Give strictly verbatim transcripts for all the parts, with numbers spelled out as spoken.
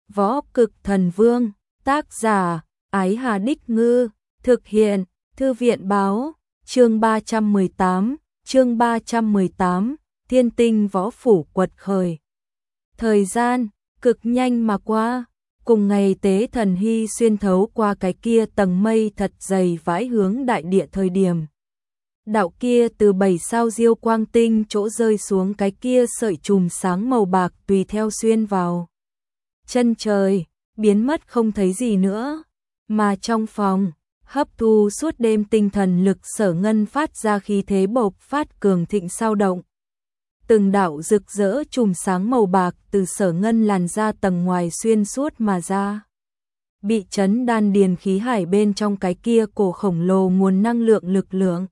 Võ Cực Thần Vương, tác giả, Ái Hà Đích Ngư, thực hiện, Thư viện Báo, chương ba trăm mười tám, chương ba trăm mười tám, Thiên Tinh Võ Phủ quật khởi. Thời gian, cực nhanh mà qua, cùng ngày Tế Thần Hy xuyên thấu qua cái kia tầng mây thật dày vãi hướng đại địa thời điểm. Đạo kia từ bảy sao diêu quang tinh chỗ rơi xuống cái kia sợi chùm sáng màu bạc tùy theo xuyên vào chân trời, biến mất không thấy gì nữa, mà trong phòng, hấp thu suốt đêm tinh thần lực Sở Ngân phát ra khí thế bộc phát cường thịnh sao động. Từng đạo rực rỡ chùm sáng màu bạc từ Sở Ngân làn ra tầng ngoài xuyên suốt mà ra. Bị chấn đan điền khí hải bên trong cái kia cổ khổng lồ nguồn năng lượng lực lượng.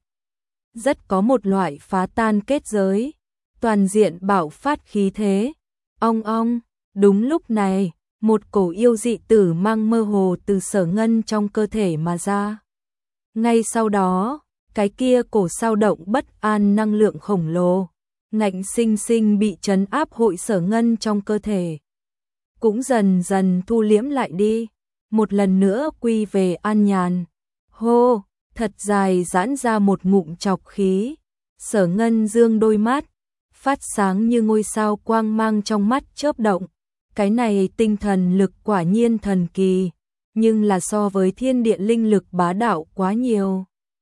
Rất có một loại phá tan kết giới, toàn diện bạo phát khí thế. Ong ong, đúng lúc này, một cổ yêu dị tử mang mơ hồ từ Sở Ngân trong cơ thể mà ra. Ngay sau đó, cái kia cổ sao động bất an năng lượng khổng lồ, ngạnh sinh sinh bị trấn áp hội Sở Ngân trong cơ thể. Cũng dần dần thu liễm lại đi, một lần nữa quy về an nhàn. Hô, thật dài giãn ra một ngụm trọc khí, Sở Ngân dương đôi mắt, phát sáng như ngôi sao quang mang trong mắt chớp động. Cái này tinh thần lực quả nhiên thần kỳ, nhưng là so với thiên địa linh lực bá đạo quá nhiều.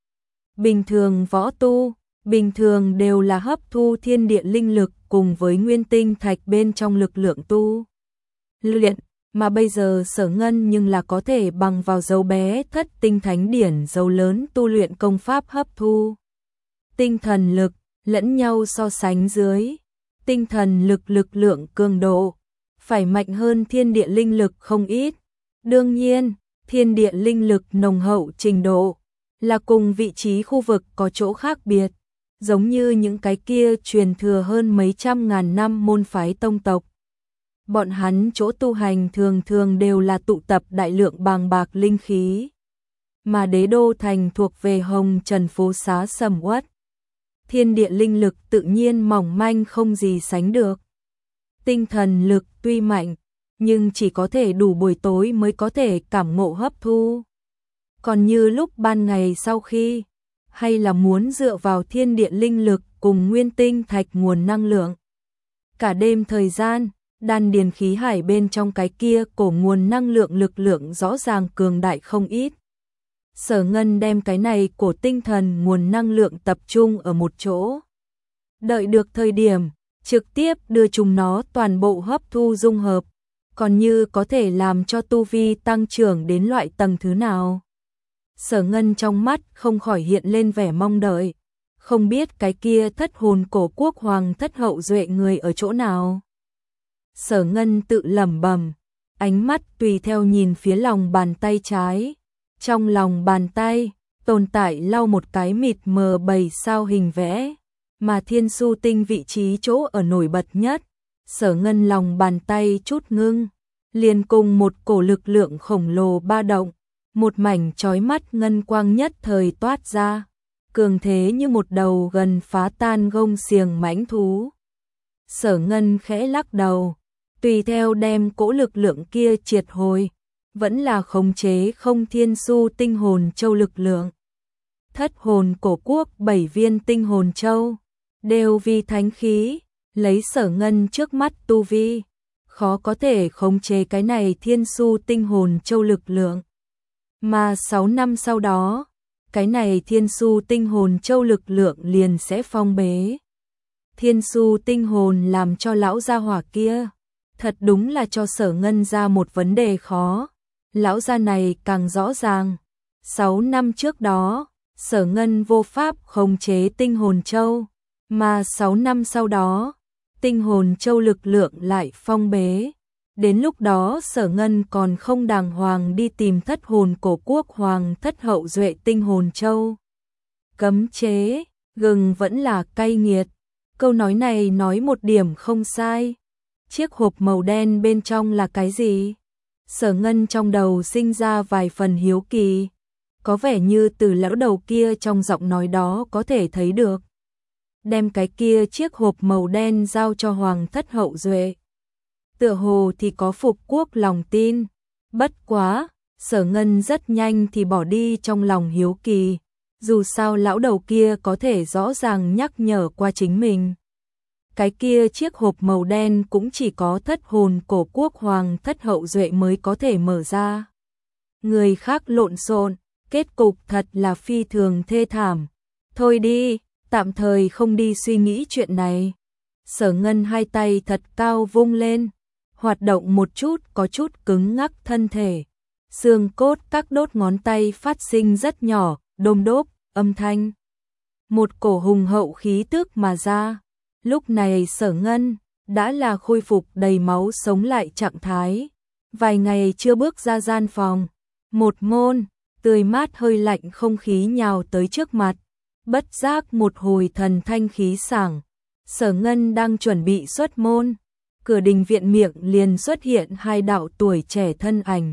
Bình thường võ tu, bình thường đều là hấp thu thiên địa linh lực cùng với nguyên tinh thạch bên trong lực lượng tu luyện, mà bây giờ Sở Ngân nhưng là có thể bằng vào dấu bé thất tinh thánh điển dấu lớn tu luyện công pháp hấp thu. Tinh thần lực, lẫn nhau so sánh dưới, tinh thần lực lực lượng cường độ, phải mạnh hơn thiên địa linh lực không ít. Đương nhiên, thiên địa linh lực nồng hậu trình độ, là cùng vị trí khu vực có chỗ khác biệt, giống như những cái kia truyền thừa hơn mấy trăm ngàn năm môn phái tông tộc. Bọn hắn chỗ tu hành thường thường đều là tụ tập đại lượng bàng bạc linh khí, mà đế đô thành thuộc về hồng trần phố xá sầm uất. Thiên địa linh lực tự nhiên mỏng manh không gì sánh được. Tinh thần lực tuy mạnh, nhưng chỉ có thể đủ buổi tối mới có thể cảm ngộ hấp thu. Còn như lúc ban ngày sau khi, hay là muốn dựa vào thiên địa linh lực cùng nguyên tinh thạch nguồn năng lượng. Cả đêm thời gian, đan điền khí hải bên trong cái kia cổ nguồn năng lượng lực lượng rõ ràng cường đại không ít. Sở Ngân đem cái này cổ tinh thần nguồn năng lượng tập trung ở một chỗ. Đợi được thời điểm, trực tiếp đưa chúng nó toàn bộ hấp thu dung hợp, còn như có thể làm cho tu vi tăng trưởng đến loại tầng thứ nào. Sở Ngân trong mắt không khỏi hiện lên vẻ mong đợi, không biết cái kia thất hồn cổ quốc hoàng thất hậu duệ người ở chỗ nào. Sở Ngân tự lẩm bẩm, ánh mắt tùy theo nhìn phía lòng bàn tay trái. Trong lòng bàn tay, tồn tại lau một cái mịt mờ bảy sao hình vẽ, mà thiên su tinh vị trí chỗ ở nổi bật nhất. Sở Ngân lòng bàn tay chút ngưng, liền cùng một cổ lực lượng khổng lồ ba động, một mảnh chói mắt ngân quang nhất thời toát ra, cường thế như một đầu gần phá tan gông xiềng mãnh thú. Sở Ngân khẽ lắc đầu, tùy theo đem cỗ lực lượng kia triệt hồi, vẫn là khống chế không thiên su tinh hồn châu lực lượng. Thất hồn cổ quốc bảy viên tinh hồn châu, đều vì thánh khí, lấy Sở Ngân trước mắt tu vi, khó có thể khống chế cái này thiên su tinh hồn châu lực lượng. Mà sáu năm sau đó, cái này thiên su tinh hồn châu lực lượng liền sẽ phong bế. Thiên su tinh hồn làm cho lão gia hỏa kia, thật đúng là cho Sở Ngân ra một vấn đề khó. Lão gia này càng rõ ràng, sáu năm trước đó, Sở Ngân vô pháp khống chế tinh hồn châu, mà sáu năm sau đó, tinh hồn châu lực lượng lại phong bế. Đến lúc đó Sở Ngân còn không đàng hoàng đi tìm thất hồn cổ quốc hoàng thất hậu duệ tinh hồn châu. Cấm chế, gừng vẫn là cay nghiệt. Câu nói này nói một điểm không sai. Chiếc hộp màu đen bên trong là cái gì? Sở Ngân trong đầu sinh ra vài phần hiếu kỳ, có vẻ như từ lão đầu kia trong giọng nói đó có thể thấy được. Đem cái kia chiếc hộp màu đen giao cho hoàng thất hậu duệ. tựa hồ thì có phục quốc lòng tin. Bất quá, Sở Ngân rất nhanh thì bỏ đi trong lòng hiếu kỳ, dù sao lão đầu kia có thể rõ ràng nhắc nhở qua chính mình. Cái kia chiếc hộp màu đen cũng chỉ có thất hồn cổ quốc hoàng thất hậu duệ mới có thể mở ra. Người khác lộn xộn, kết cục thật là phi thường thê thảm. Thôi đi, tạm thời không đi suy nghĩ chuyện này. Sở Ngân hai tay thật cao vung lên, hoạt động một chút có chút cứng ngắc thân thể. Xương cốt các đốt ngón tay phát sinh rất nhỏ, đôm đốp, âm thanh. Một cổ hùng hậu khí tức mà ra. Lúc này Sở Ngân đã là khôi phục đầy máu sống lại trạng thái. Vài ngày chưa bước ra gian phòng, một môn, tươi mát hơi lạnh không khí nhào tới trước mặt. Bất giác một hồi thần thanh khí sảng. Sở Ngân đang chuẩn bị xuất môn, cửa đình viện miệng liền xuất hiện hai đạo tuổi trẻ thân ảnh.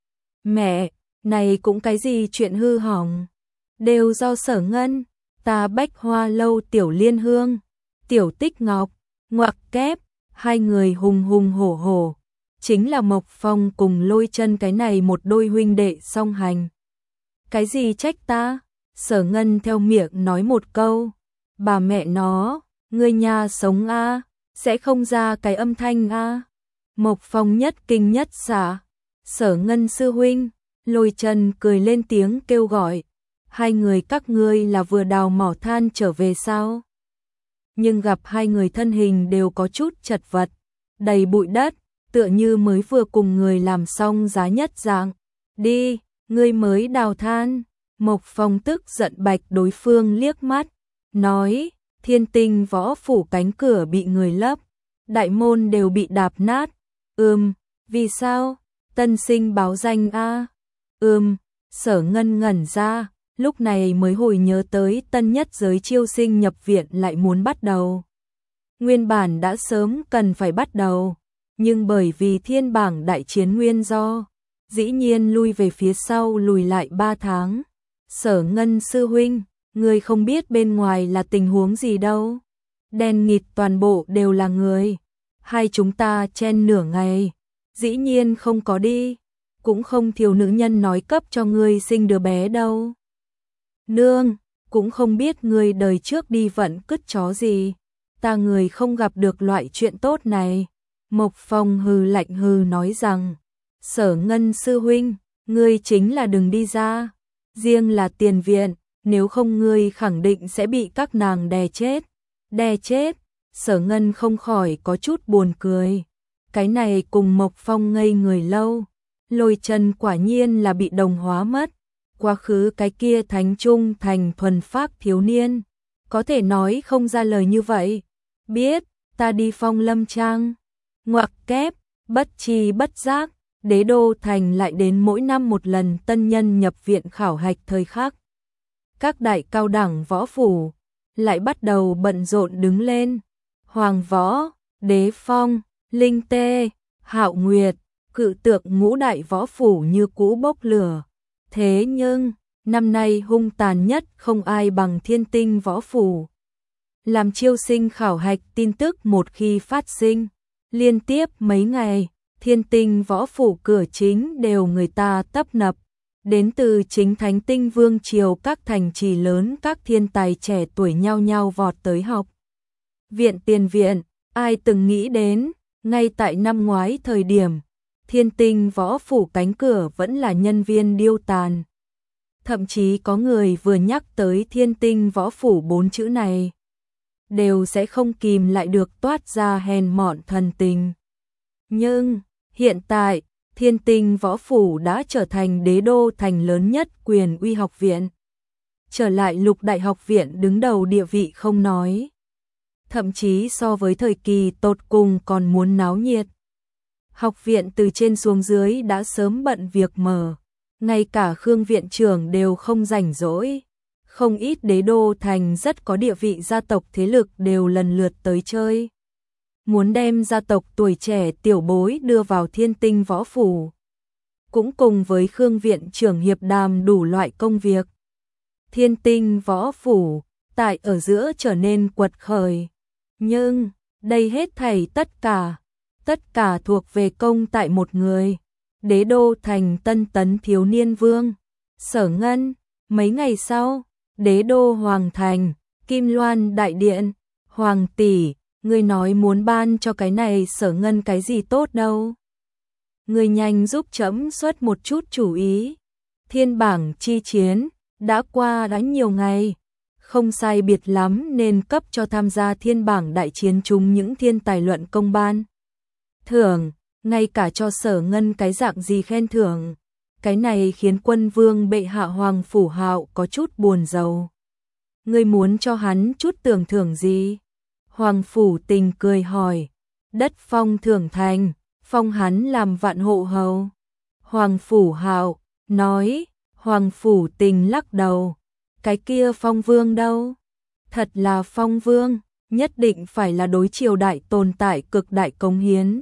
Mẹ, này cũng cái gì chuyện hư hỏng, đều do Sở Ngân, ta Bách Hoa lâu Tiểu Liên Hương, Tiểu Tích Ngọc, ngoặc kép, hai người hùng hùng hổ hổ, chính là Mộc Phong cùng Lôi Chân cái này một đôi huynh đệ song hành. Cái gì trách ta? Sở Ngân theo miệng nói một câu, bà mẹ nó, ngươi nhà sống a, sẽ không ra cái âm thanh a. Mộc Phong nhất kinh nhất xả, Sở Ngân sư huynh, Lôi Chân cười lên tiếng kêu gọi, hai người các ngươi là vừa đào mỏ than trở về sao? Nhưng gặp hai người thân hình đều có chút chật vật, đầy bụi đất, tựa như mới vừa cùng người làm xong giá nhất dạng. Đi, ngươi mới đào than. Mộc Phong tức giận bạch đối phương liếc mắt, nói, Thiên Tinh võ phủ cánh cửa bị người lấp, đại môn đều bị đạp nát. Ừm, vì sao? Tân sinh báo danh a. Ừm, Sở Ngân ngẩn ra, lúc này mới hồi nhớ tới tân nhất giới chiêu sinh nhập viện lại muốn bắt đầu. Nguyên bản đã sớm cần phải bắt đầu, nhưng bởi vì thiên bảng đại chiến nguyên do, dĩ nhiên lui về phía sau lùi lại ba tháng. Sở Ngân sư huynh, người không biết bên ngoài là tình huống gì đâu. Đen nghịt toàn bộ đều là người. Hai chúng ta chen nửa ngày, dĩ nhiên không có đi, cũng không thiếu nữ nhân nói cấp cho ngươi sinh đứa bé đâu. Nương, cũng không biết người đời trước đi vận cứt chó gì, ta người không gặp được loại chuyện tốt này. Mộc Phong hừ lạnh hừ nói rằng, Sở Ngân sư huynh, ngươi chính là đừng đi ra, riêng là tiền viện, nếu không ngươi khẳng định sẽ bị các nàng đè chết. Đè chết, Sở Ngân không khỏi có chút buồn cười. Cái này cùng Mộc Phong ngây người lâu, Lôi Chân quả nhiên là bị đồng hóa mất. Quá khứ cái kia thánh trung thành thuần phác thiếu niên, có thể nói không ra lời như vậy. Biết, ta đi Phong Lâm Trang. Ngoặc kép, bất tri bất giác, Đế Đô Thành lại đến mỗi năm một lần tân nhân nhập viện khảo hạch thời khắc. Các đại cao đẳng võ phủ lại bắt đầu bận rộn đứng lên. Hoàng Võ, Đế Phong, Linh Tê, Hạo Nguyệt, cự tượng ngũ đại võ phủ như cũ bốc lửa. Thế nhưng, năm nay hung tàn nhất không ai bằng Thiên Tinh võ phủ. Làm chiêu sinh khảo hạch tin tức một khi phát sinh, liên tiếp mấy ngày, Thiên Tinh võ phủ cửa chính đều người ta tấp nập. Đến từ chính Thánh Tinh Vương triều các thành trì lớn các thiên tài trẻ tuổi nhao nhao vọt tới học viện tiền viện. Ai từng nghĩ đến, ngay tại năm ngoái thời điểm, Thiên Tinh võ phủ cánh cửa vẫn là nhân viên điêu tàn. Thậm chí có người vừa nhắc tới Thiên Tinh võ phủ bốn chữ này, đều sẽ không kìm lại được toát ra hèn mọn thần tình. Nhưng, hiện tại, Thiên Tinh võ phủ đã trở thành đế đô thành lớn nhất quyền uy học viện. Trở lại lục đại học viện đứng đầu địa vị không nói. Thậm chí so với thời kỳ tột cùng còn muốn náo nhiệt. Học viện từ trên xuống dưới đã sớm bận việc mở. Ngay cả Khương viện trưởng đều không rảnh rỗi. Không ít đế đô thành rất có địa vị gia tộc thế lực đều lần lượt tới chơi. Muốn đem gia tộc tuổi trẻ tiểu bối đưa vào Thiên Tinh võ phủ. Cũng cùng với Khương viện trưởng hiệp đàm đủ loại công việc. Thiên Tinh võ phủ, tại ở giữa trở nên quật khởi. Nhưng, đây hết thảy tất cả, tất cả thuộc về công tại một người. Đế đô thành Tân Tấn thiếu niên vương. Sở Ngân, mấy ngày sau, đế đô hoàng thành, Kim Loan đại điện, hoàng tỷ, ngươi nói muốn ban cho cái này Sở Ngân cái gì tốt đâu. Ngươi nhanh giúp trẫm xuất một chút chủ ý. Thiên bảng chi chiến, đã qua đã nhiều ngày, không sai biệt lắm nên cấp cho tham gia thiên bảng đại chiến chúng những thiên tài luận công ban. Thưởng, ngay cả cho Sở Ngân cái dạng gì khen thưởng. Cái này khiến quân vương bệ hạ Hoàng Phủ Hạo có chút buồn rầu. Ngươi muốn cho hắn chút tưởng thưởng gì? Hoàng Phủ Tình cười hỏi. Đất phong thưởng thành, phong hắn làm vạn hộ hầu. Hoàng Phủ Hạo nói. Hoàng Phủ Tình lắc đầu. Cái kia phong vương đâu? Thật là phong vương, nhất định phải là đối triều đại tồn tại cực đại cống hiến.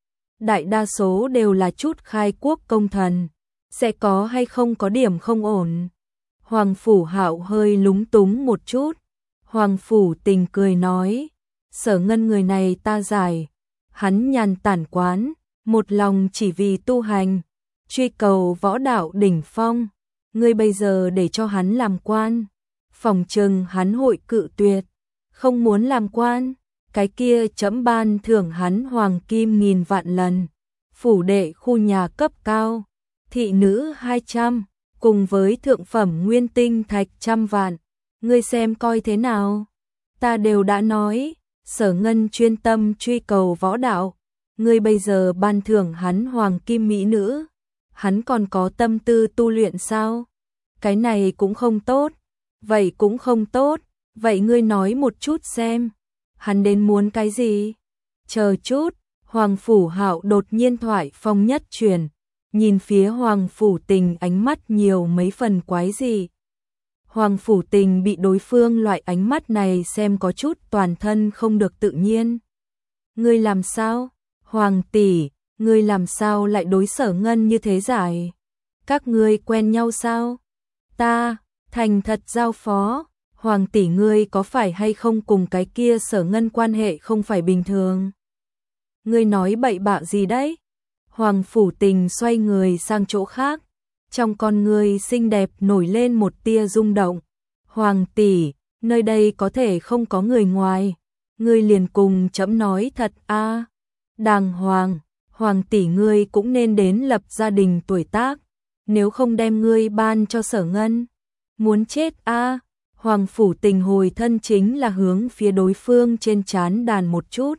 Đại đa số đều là chút khai quốc công thần, sẽ có hay không có điểm không ổn. Hoàng Phủ Hạo hơi lúng túng một chút. Hoàng Phủ Tình cười nói, Sở Ngân người này ta giải, hắn nhàn tản quán, một lòng chỉ vì tu hành, truy cầu võ đạo đỉnh phong. Ngươi bây giờ để cho hắn làm quan, phòng trừng hắn hội cự tuyệt, không muốn làm quan. Cái kia trẫm ban thưởng hắn hoàng kim nghìn vạn lần, phủ đệ khu nhà cấp cao, thị nữ hai trăm, cùng với thượng phẩm nguyên tinh thạch trăm vạn. Ngươi xem coi thế nào? Ta đều đã nói, Sở Ngân chuyên tâm truy cầu võ đạo, ngươi bây giờ ban thưởng hắn hoàng kim mỹ nữ, hắn còn có tâm tư tu luyện sao? Cái này cũng không tốt. Vậy cũng không tốt, vậy ngươi nói một chút xem, hắn đến muốn cái gì? Chờ chút, Hoàng Phủ Hạo đột nhiên thoại phong nhất truyền, nhìn phía Hoàng Phủ Tình ánh mắt nhiều mấy phần quái gì. Hoàng Phủ Tình bị đối phương loại ánh mắt này xem có chút toàn thân không được tự nhiên. Ngươi làm sao? Hoàng tỷ, ngươi làm sao lại đối Sở Ngân như thế giải? Các ngươi quen nhau sao? Ta, thành thật giao phó, Hoàng tỷ ngươi có phải hay không cùng cái kia Sở Ngân quan hệ không phải bình thường? Ngươi nói bậy bạ gì đấy? Hoàng Phủ Tình xoay người sang chỗ khác, trong con ngươi xinh đẹp nổi lên một tia rung động. Hoàng tỷ, nơi đây có thể không có người ngoài, ngươi liền cùng trẫm nói thật a. À. Đàng hoàng, Hoàng tỷ ngươi cũng nên đến lập gia đình tuổi tác, nếu không đem ngươi ban cho Sở Ngân. Muốn chết a. À. Hoàng Phủ Tình hồi thân chính là hướng phía đối phương trên trán đàn một chút.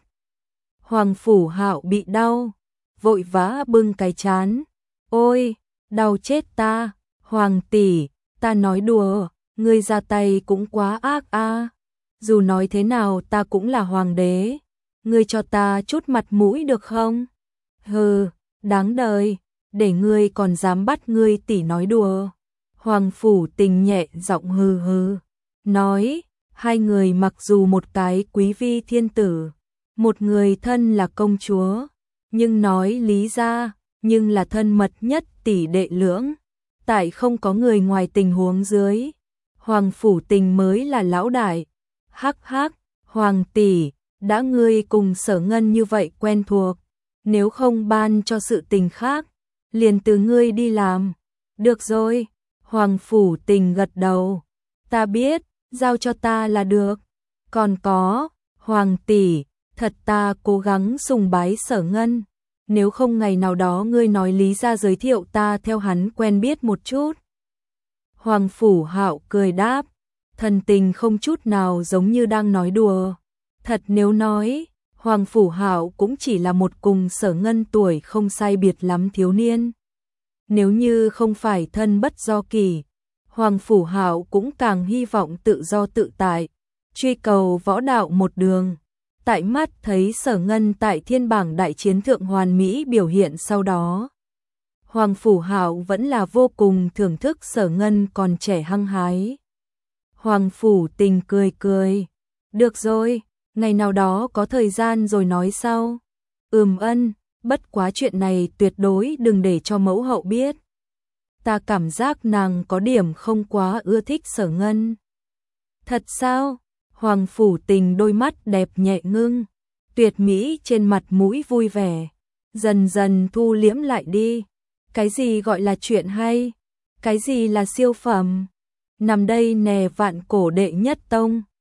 Hoàng Phủ Hạo bị đau, vội vã bưng cái trán. Ôi, đau chết ta, Hoàng tỷ, ta nói đùa, ngươi ra tay cũng quá ác a. À. Dù nói thế nào ta cũng là hoàng đế, ngươi cho ta chút mặt mũi được không? Hừ, đáng đời, để ngươi còn dám bắt ngươi tỷ nói đùa. Hoàng Phủ Tình nhẹ giọng hừ hừ, nói, hai người mặc dù một cái quý vi thiên tử, một người thân là công chúa, nhưng nói lý ra, nhưng là thân mật nhất tỷ đệ lưỡng, tại không có người ngoài tình huống dưới, Hoàng Phủ Tình mới là lão đại. Hắc hắc, Hoàng tỷ, đã ngươi cùng Sở Ngân như vậy quen thuộc, nếu không ban cho sự tình khác, liền từ ngươi đi làm. Được rồi, Hoàng Phủ Tình gật đầu, ta biết, giao cho ta là được. Còn có, Hoàng tỷ, thật ta cố gắng sùng bái Sở Ngân, nếu không ngày nào đó ngươi nói lý ra giới thiệu ta theo hắn quen biết một chút. Hoàng Phủ Hạo cười đáp, thần tình không chút nào giống như đang nói đùa. Thật nếu nói, Hoàng Phủ Hạo cũng chỉ là một cùng Sở Ngân tuổi không sai biệt lắm thiếu niên. Nếu như không phải thân bất do kỳ, Hoàng Phủ Hạo cũng càng hy vọng tự do tự tại, truy cầu võ đạo một đường. Tại mắt thấy Sở Ngân tại thiên bảng đại chiến thượng hoàn mỹ biểu hiện sau đó, Hoàng Phủ Hạo vẫn là vô cùng thưởng thức Sở Ngân còn trẻ hăng hái. Hoàng Phủ Tình cười cười, được rồi, ngày nào đó có thời gian rồi nói sau. Ừm ân, bất quá chuyện này tuyệt đối đừng để cho mẫu hậu biết. Ta cảm giác nàng có điểm không quá ưa thích Sở Ngân. Thật sao? Hoàng Phủ Tình đôi mắt đẹp nhẹ ngưng. tuyệt mỹ trên mặt mũi vui vẻ, dần dần thu liễm lại đi. Cái gì gọi là chuyện hay? Cái gì là siêu phẩm? Nằm đây nè vạn cổ đệ nhất tông.